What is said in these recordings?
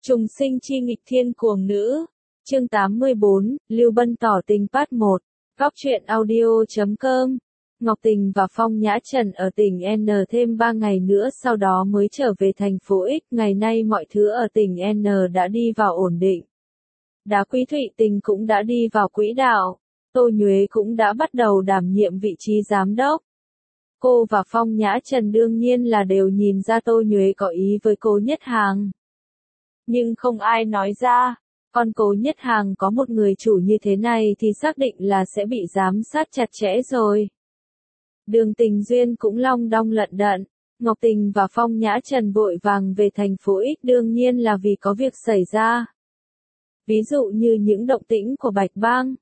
Trùng sinh chi nghịch thiên cuồng nữ. Chương 84, Lưu Bân tỏ tình part 1. Góc truyện audio.com. Ngọc Tình và Phong Nhã Trần ở tỉnh N thêm 3 ngày nữa sau đó mới trở về thành phố X. Ngày nay mọi thứ ở tỉnh N đã đi vào ổn định. Đá quý Thụy Tình cũng đã đi vào quỹ đạo. Tô Nhuế cũng đã bắt đầu đảm nhiệm vị trí giám đốc. Cô và Phong Nhã Trần đương nhiên là đều nhìn ra Tô Nhuế có ý với cô Nhất Hàng. Nhưng không ai nói ra, còn Cố Nhất Hàng có một người chủ như thế này thì xác định là sẽ bị giám sát chặt chẽ rồi. Đường Tình Duyên cũng long đong lận đận, Ngọc Tình và Phong Nhã Trần vội vàng về thành phố X đương nhiên là vì có việc xảy ra. Ví dụ như những động tĩnh của Bạch Bang,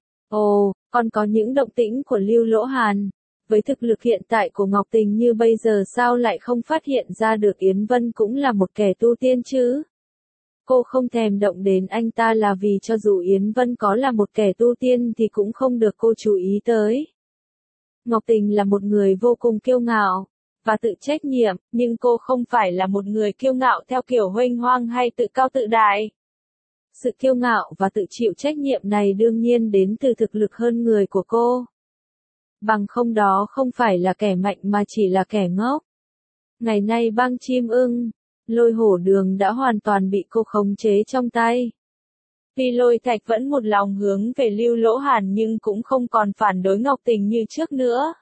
còn có những động tĩnh của Lưu Lỗ Hàn. Với thực lực hiện tại của Ngọc Tình như bây giờ sao lại không phát hiện ra được Yến Vân cũng là một kẻ tu tiên chứ? Cô không thèm động đến anh ta là vì cho dù Yến Vân có là một kẻ tu tiên thì cũng không được cô chú ý tới. Ngọc Tình là một người vô cùng kiêu ngạo và tự trách nhiệm, nhưng cô không phải là một người kiêu ngạo theo kiểu huênh hoang hay tự cao tự đại. Sự kiêu ngạo và tự chịu trách nhiệm này đương nhiên đến từ thực lực hơn người của cô. Bằng không đó không phải là kẻ mạnh mà chỉ là kẻ ngốc. Ngày nay bang Chim Ưng, Lôi Hổ Đường đã hoàn toàn bị cô khống chế trong tay. Tuy Lôi Thạch vẫn một lòng hướng về Lưu Lỗ Hàn nhưng cũng không còn phản đối Ngọc Tình như trước nữa.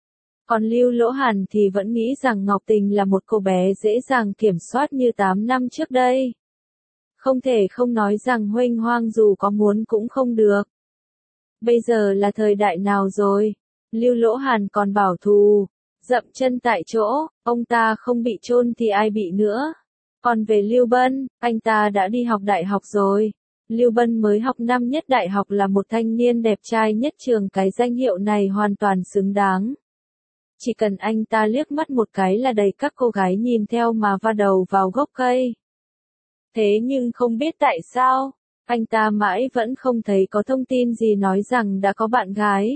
Còn Lưu Lỗ Hàn thì vẫn nghĩ rằng Ngọc Tình là một cô bé dễ dàng kiểm soát như 8 năm trước đây. Không thể không nói rằng huênh hoang dù có muốn cũng không được. Bây giờ là thời đại nào rồi? Lưu Lỗ Hàn còn bảo thù, dậm chân tại chỗ, ông ta không bị chôn thì ai bị nữa. Còn về Lưu Bân, anh ta đã đi học đại học rồi. Lưu Bân mới học năm nhất đại học là một thanh niên đẹp trai nhất trường, cái danh hiệu này hoàn toàn xứng đáng. Chỉ cần anh ta liếc mắt một cái là đầy các cô gái nhìn theo mà va đầu vào gốc cây. Thế nhưng không biết tại sao, anh ta mãi vẫn không thấy có thông tin gì nói rằng đã có bạn gái.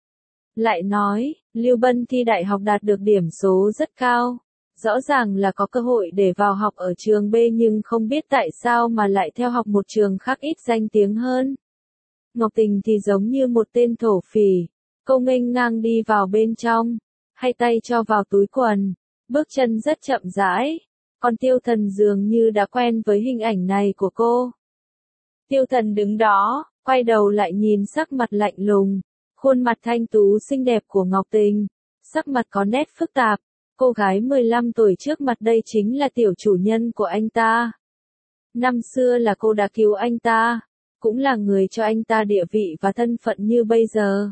Lại nói, Lưu Bân thi đại học đạt được điểm số rất cao. Rõ ràng là có cơ hội để vào học ở trường B nhưng không biết tại sao mà lại theo học một trường khác ít danh tiếng hơn. Ngọc Tình thì giống như một tên thổ phỉ. Cô nghênh ngang đi vào bên trong, hai tay cho vào túi quần, bước chân rất chậm rãi. Còn Tiêu Thần dường như đã quen với hình ảnh này của cô. Tiêu Thần đứng đó, quay đầu lại nhìn sắc mặt lạnh lùng, khuôn mặt thanh tú xinh đẹp của Ngọc Tình, sắc mặt có nét phức tạp. Cô gái 15 tuổi trước mặt đây chính là tiểu chủ nhân của anh ta. Năm xưa là cô đã cứu anh ta, cũng là người cho anh ta địa vị và thân phận như bây giờ.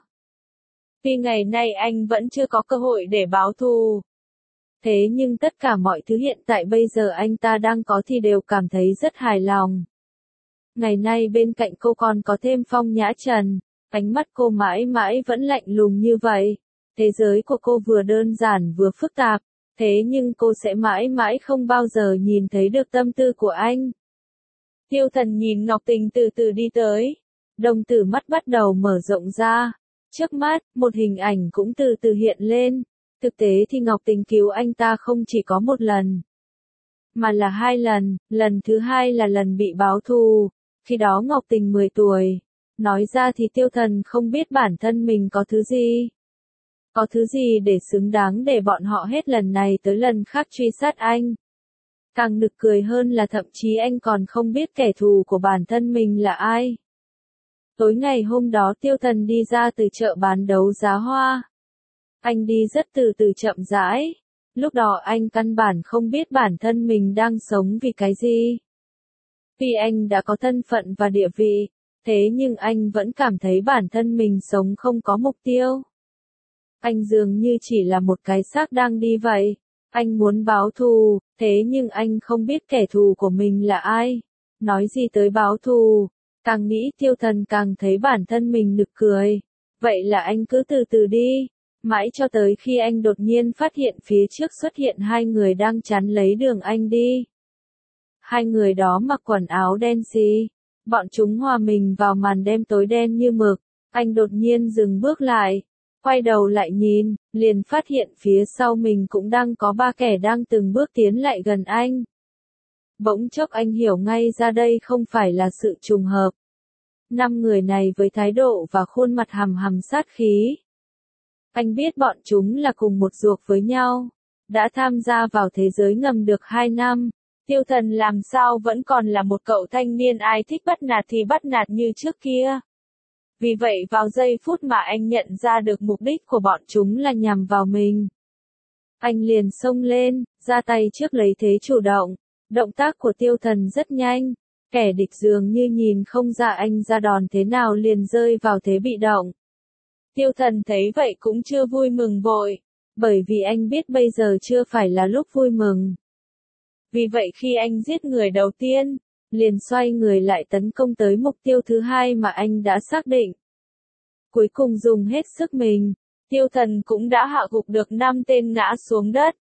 Tuy ngày nay anh vẫn chưa có cơ hội để báo thù. Thế nhưng tất cả mọi thứ hiện tại bây giờ anh ta đang có thì đều cảm thấy rất hài lòng. Ngày nay bên cạnh cô còn có thêm Phong Nhã Trần, ánh mắt cô mãi mãi vẫn lạnh lùng như vậy. Thế giới của cô vừa đơn giản vừa phức tạp, thế nhưng cô sẽ mãi mãi không bao giờ nhìn thấy được tâm tư của anh. Tiêu Thần nhìn Ngọc Tình từ từ đi tới, đồng tử mắt bắt đầu mở rộng ra. Trước mắt, một hình ảnh cũng từ từ hiện lên. Thực tế thì Ngọc Tình cứu anh ta không chỉ có một lần, mà là 2 lần, lần thứ 2 là lần bị báo thù. Khi đó Ngọc Tình 10 tuổi, nói ra thì Tiêu Thần không biết bản thân mình có thứ gì. Có thứ gì để xứng đáng để bọn họ hết lần này tới lần khác truy sát anh. Càng nực cười hơn là thậm chí anh còn không biết kẻ thù của bản thân mình là ai. Tối ngày hôm đó Tiêu Thần đi ra từ chợ bán đấu giá hoa. Anh đi rất từ từ chậm rãi. Lúc đó anh căn bản không biết bản thân mình đang sống vì cái gì. Tuy anh đã có thân phận và địa vị, thế nhưng anh vẫn cảm thấy bản thân mình sống không có mục tiêu. Anh dường như chỉ là một cái xác đang đi vậy. Anh muốn báo thù, thế nhưng anh không biết kẻ thù của mình là ai. Nói gì tới báo thù, càng nghĩ Tiêu Thần càng thấy bản thân mình nực cười. Vậy là anh cứ từ từ đi, mãi cho tới khi anh đột nhiên phát hiện phía trước xuất hiện 2 người đang chắn lấy đường anh đi. 2 người đó mặc quần áo đen xì, bọn chúng hòa mình vào màn đêm tối đen như mực. Anh đột nhiên dừng bước lại. Quay đầu lại nhìn, liền phát hiện phía sau mình cũng đang có 3 kẻ đang từng bước tiến lại gần anh. Bỗng chốc anh hiểu ngay ra đây không phải là sự trùng hợp. 5 người này với thái độ và khuôn mặt hằm hằm sát khí. Anh biết bọn chúng là cùng một ruột với nhau. Đã tham gia vào thế giới ngầm được 2 năm. Tiêu Thần làm sao vẫn còn là một cậu thanh niên ai thích bắt nạt thì bắt nạt như trước kia. Vì vậy vào giây phút mà anh nhận ra được mục đích của bọn chúng là nhằm vào mình, anh liền xông lên, ra tay trước lấy thế chủ động. Động tác của Tiêu Thần rất nhanh, kẻ địch dường như nhìn không ra anh ra đòn thế nào liền rơi vào thế bị động. Tiêu Thần thấy vậy cũng chưa vui mừng vội, bởi vì anh biết bây giờ chưa phải là lúc vui mừng. Vì vậy khi anh giết người đầu tiên, liền xoay người lại tấn công tới mục tiêu thứ hai mà anh đã xác định. Cuối cùng dùng hết sức mình, Tiêu Thần cũng đã hạ gục được 5 tên ngã xuống đất.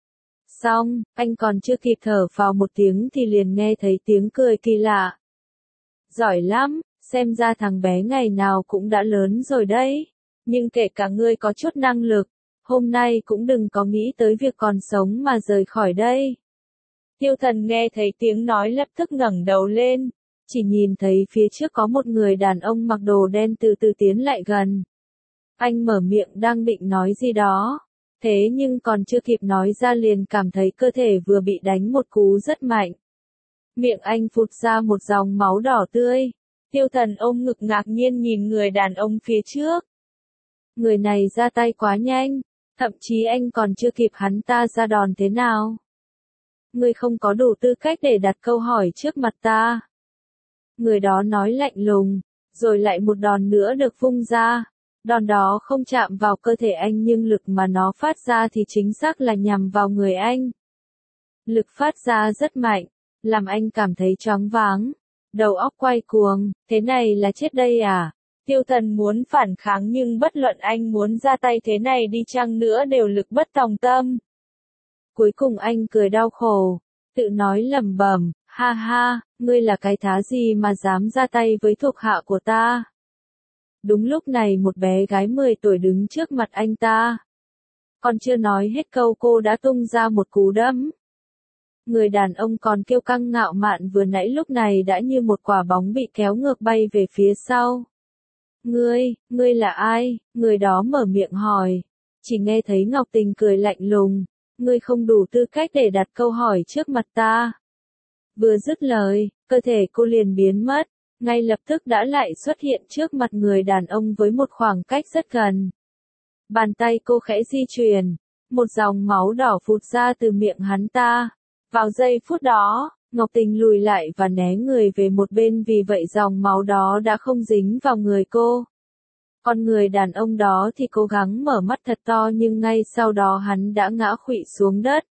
Xong, anh còn chưa kịp thở phào một tiếng thì liền nghe thấy tiếng cười kỳ lạ. Giỏi lắm, xem ra thằng bé ngày nào cũng đã lớn rồi đấy. Nhưng kể cả ngươi có chút năng lực, hôm nay cũng đừng có nghĩ tới việc còn sống mà rời khỏi đây. Tiêu Thần nghe thấy tiếng nói lập tức ngẩng đầu lên, chỉ nhìn thấy phía trước có một người đàn ông mặc đồ đen từ từ tiến lại gần. Anh mở miệng đang định nói gì đó, thế nhưng còn chưa kịp nói ra liền cảm thấy cơ thể vừa bị đánh một cú rất mạnh. Miệng anh phụt ra một dòng máu đỏ tươi. Tiêu Thần ôm ngực ngạc nhiên nhìn người đàn ông phía trước. Người này ra tay quá nhanh, thậm chí anh còn chưa kịp hắn ta ra đòn thế nào. Ngươi không có đủ tư cách để đặt câu hỏi trước mặt ta. Người đó nói lạnh lùng, rồi lại một đòn nữa được vung ra. Đòn đó không chạm vào cơ thể anh nhưng lực mà nó phát ra thì chính xác là nhằm vào người anh. Lực phát ra rất mạnh, làm anh cảm thấy choáng váng, đầu óc quay cuồng, thế này là chết đây à? Tiêu Thần muốn phản kháng nhưng bất luận anh muốn ra tay thế này đi chăng nữa đều lực bất tòng tâm. Cuối cùng anh cười đau khổ, tự nói lẩm bẩm, ha ha, ngươi là cái thá gì mà dám ra tay với thuộc hạ của ta? Đúng lúc này một bé gái 10 tuổi đứng trước mặt anh ta. Còn chưa nói hết câu cô đã tung ra một cú đấm. Người đàn ông còn kiêu căng ngạo mạn vừa nãy lúc này đã như một quả bóng bị kéo ngược bay về phía sau. Ngươi là ai? Người đó mở miệng hỏi. Chỉ nghe thấy Ngọc Tình cười lạnh lùng. Ngươi không đủ tư cách để đặt câu hỏi trước mặt ta. Vừa dứt lời, cơ thể cô liền biến mất, ngay lập tức đã lại xuất hiện trước mặt người đàn ông với một khoảng cách rất gần. Bàn tay cô khẽ di chuyển, một dòng máu đỏ phụt ra từ miệng hắn ta. Vào giây phút đó, Ngọc Tình lùi lại và né người về một bên vì vậy dòng máu đó đã không dính vào người cô. Còn người đàn ông đó thì cố gắng mở mắt thật to nhưng ngay sau đó hắn đã ngã khuỵu xuống đất.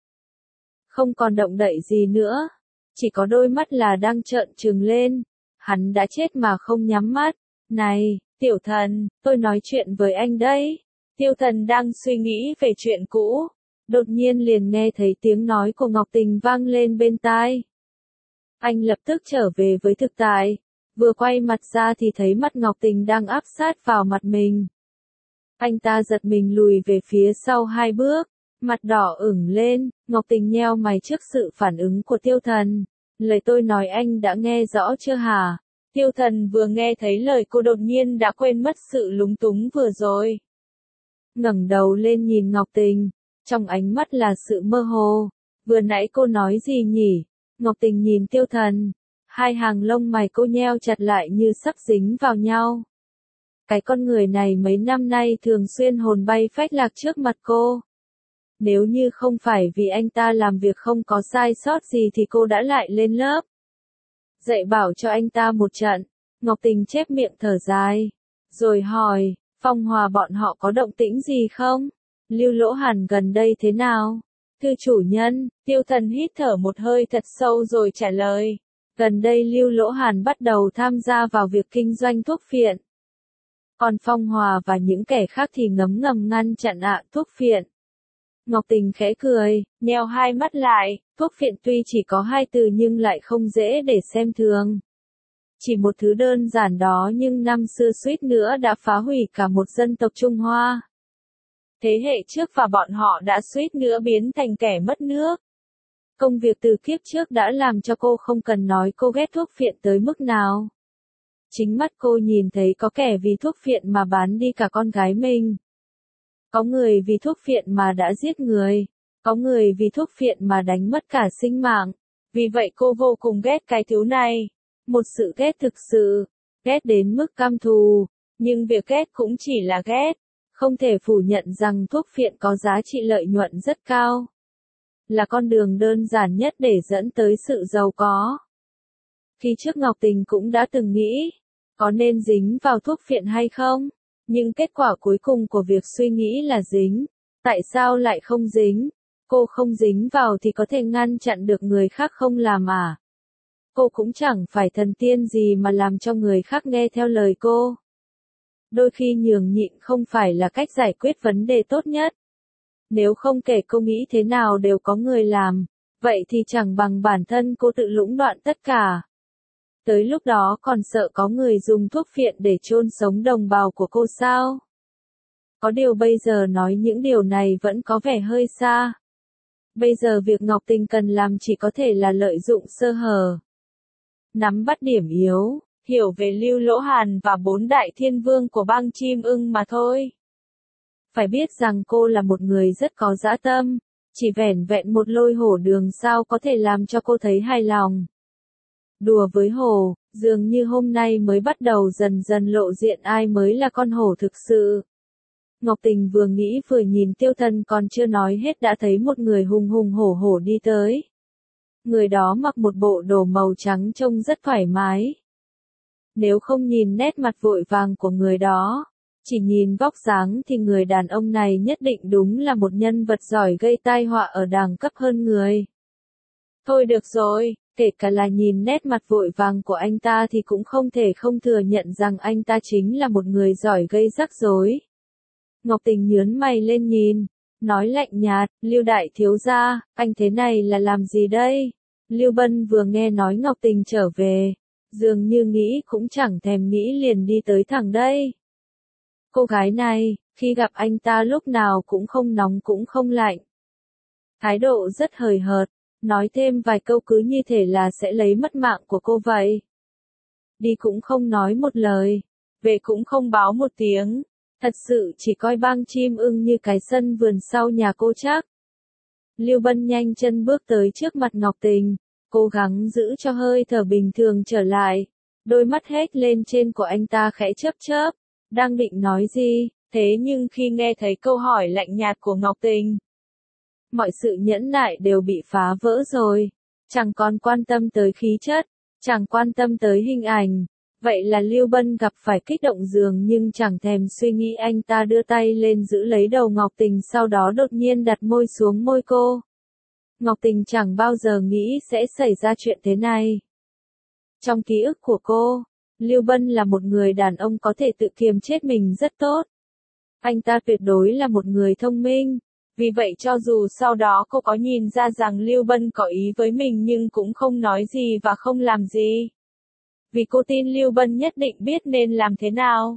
Không còn động đậy gì nữa, chỉ có đôi mắt là đang trợn trừng lên. Hắn đã chết mà không nhắm mắt. Này, Tiểu Thần, tôi nói chuyện với anh đấy. Tiêu Thần đang suy nghĩ về chuyện cũ. Đột nhiên liền nghe thấy tiếng nói của Ngọc Tình vang lên bên tai. Anh lập tức trở về với thực tại. Vừa quay mặt ra thì thấy mắt Ngọc Tình đang áp sát vào mặt mình. Anh ta giật mình lùi về phía sau 2 bước, mặt đỏ ửng lên, Ngọc Tình nheo mày trước sự phản ứng của Tiêu Thần. Lời tôi nói anh đã nghe rõ chưa hả? Tiêu Thần vừa nghe thấy lời cô đột nhiên đã quên mất sự lúng túng vừa rồi. Ngẩng đầu lên nhìn Ngọc Tình, trong ánh mắt là sự mơ hồ. Vừa nãy cô nói gì nhỉ? Ngọc Tình nhìn Tiêu Thần. Hai hàng lông mày cô nheo chặt lại như sắp dính vào nhau. Cái con người này mấy năm nay thường xuyên hồn bay phách lạc trước mặt cô. Nếu như không phải vì anh ta làm việc không có sai sót gì thì cô đã lại lên lớp. Dạy bảo cho anh ta một trận. Ngọc Tình chép miệng thở dài. Rồi hỏi, Phong Hòa bọn họ có động tĩnh gì không? Lưu Lỗ Hàn gần đây thế nào? Thưa chủ nhân, Tiêu Thần hít thở một hơi thật sâu rồi trả lời. Gần đây Lưu Lỗ Hàn bắt đầu tham gia vào việc kinh doanh thuốc phiện. Còn Phong Hòa và những kẻ khác thì ngấm ngầm ngăn chặn thuốc phiện. Ngọc Tình khẽ cười, nheo hai mắt lại, thuốc phiện tuy chỉ có 2 từ nhưng lại không dễ để xem thường. Chỉ một thứ đơn giản đó nhưng năm xưa suýt nữa đã phá hủy cả một dân tộc Trung Hoa. Thế hệ trước và bọn họ đã suýt nữa biến thành kẻ mất nước. Công việc từ kiếp trước đã làm cho cô không cần nói cô ghét thuốc phiện tới mức nào. Chính mắt cô nhìn thấy có kẻ vì thuốc phiện mà bán đi cả con gái mình. Có người vì thuốc phiện mà đã giết người. Có người vì thuốc phiện mà đánh mất cả sinh mạng. Vì vậy cô vô cùng ghét cái thứ này. Một sự ghét thực sự. Ghét đến mức căm thù. Nhưng việc ghét cũng chỉ là ghét. Không thể phủ nhận rằng thuốc phiện có giá trị lợi nhuận rất cao. Là con đường đơn giản nhất để dẫn tới sự giàu có. Khi trước Ngọc Tình cũng đã từng nghĩ, có nên dính vào thuốc phiện hay không? Nhưng kết quả cuối cùng của việc suy nghĩ là dính. Tại sao lại không dính? Cô không dính vào thì có thể ngăn chặn được người khác không làm à? Cô cũng chẳng phải thần tiên gì mà làm cho người khác nghe theo lời cô. Đôi khi nhường nhịn không phải là cách giải quyết vấn đề tốt nhất. Nếu không kể cô nghĩ thế nào đều có người làm, vậy thì chẳng bằng bản thân cô tự lũng đoạn tất cả. Tới lúc đó còn sợ có người dùng thuốc phiện để chôn sống đồng bào của cô sao? Có điều bây giờ nói những điều này vẫn có vẻ hơi xa. Bây giờ việc Ngọc Tình cần làm chỉ có thể là lợi dụng sơ hở. Nắm bắt điểm yếu, hiểu về Lưu Lỗ Hàn và 4 đại thiên vương của bang chim ưng mà thôi. Phải biết rằng cô là một người rất có dã tâm, chỉ vẻn vẹn một lôi hổ đường sao có thể làm cho cô thấy hài lòng. Đùa với hổ, dường như hôm nay mới bắt đầu dần dần lộ diện ai mới là con hổ thực sự. Ngọc Tình vừa nghĩ vừa nhìn Tiêu Thần còn chưa nói hết đã thấy một người hùng hùng hổ hổ đi tới. Người đó mặc một bộ đồ màu trắng trông rất thoải mái. Nếu không nhìn nét mặt vội vàng của người đó, chỉ nhìn vóc dáng thì người đàn ông này nhất định đúng là một nhân vật giỏi gây tai họa ở đẳng cấp hơn người. Thôi được rồi, kể cả là nhìn nét mặt vội vàng của anh ta thì cũng không thể không thừa nhận rằng anh ta chính là một người giỏi gây rắc rối. Ngọc Tình nhướng mày lên nhìn, nói lạnh nhạt, Lưu đại thiếu gia, anh thế này là làm gì đây? Lưu Bân vừa nghe nói Ngọc Tình trở về, dường như nghĩ cũng chẳng thèm nghĩ liền đi tới thẳng đây. Cô gái này, khi gặp anh ta lúc nào cũng không nóng cũng không lạnh. Thái độ rất hời hợt, nói thêm vài câu cứ như thể là sẽ lấy mất mạng của cô vậy. Đi cũng không nói một lời, về cũng không báo một tiếng, thật sự chỉ coi bang chim ưng như cái sân vườn sau nhà cô chắc. Lưu Bân nhanh chân bước tới trước mặt Ngọc Tình, cố gắng giữ cho hơi thở bình thường trở lại, đôi mắt hét lên trên của anh ta khẽ chớp chớp, đang định nói gì, thế nhưng khi nghe thấy câu hỏi lạnh nhạt của Ngọc Tình, mọi sự nhẫn nại đều bị phá vỡ rồi, chẳng còn quan tâm tới khí chất, chẳng quan tâm tới hình ảnh. Vậy là Lưu Bân gặp phải kích động dường nhưng chẳng thèm suy nghĩ anh ta đưa tay lên giữ lấy đầu Ngọc Tình sau đó đột nhiên đặt môi xuống môi cô. Ngọc Tình chẳng bao giờ nghĩ sẽ xảy ra chuyện thế này. Trong ký ức của cô, Lưu Bân là một người đàn ông có thể tự kiềm chế mình rất tốt. Anh ta tuyệt đối là một người thông minh. Vì vậy cho dù sau đó cô có nhìn ra rằng Lưu Bân có ý với mình nhưng cũng không nói gì và không làm gì. Vì cô tin Lưu Bân nhất định biết nên làm thế nào.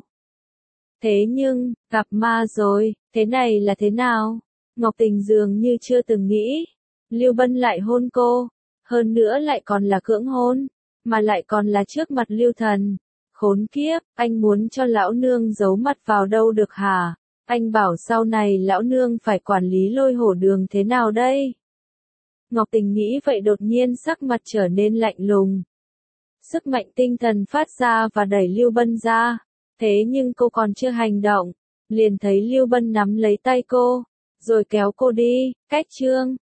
Thế nhưng, gặp ma rồi, thế này là thế nào? Ngọc Tình dường như chưa từng nghĩ. Lưu Bân lại hôn cô, hơn nữa lại còn là cưỡng hôn, mà lại còn là trước mặt Lưu Thần. Khốn kiếp, anh muốn cho lão nương giấu mặt vào đâu được hả? Anh bảo sau này lão nương phải quản lý lôi hổ đường thế nào đây? Ngọc Tình nghĩ vậy đột nhiên sắc mặt trở nên lạnh lùng. Sức mạnh tinh thần phát ra và đẩy Lưu Bân ra. Thế nhưng cô còn chưa hành động, liền thấy Lưu Bân nắm lấy tay cô, rồi kéo cô đi, cách chương.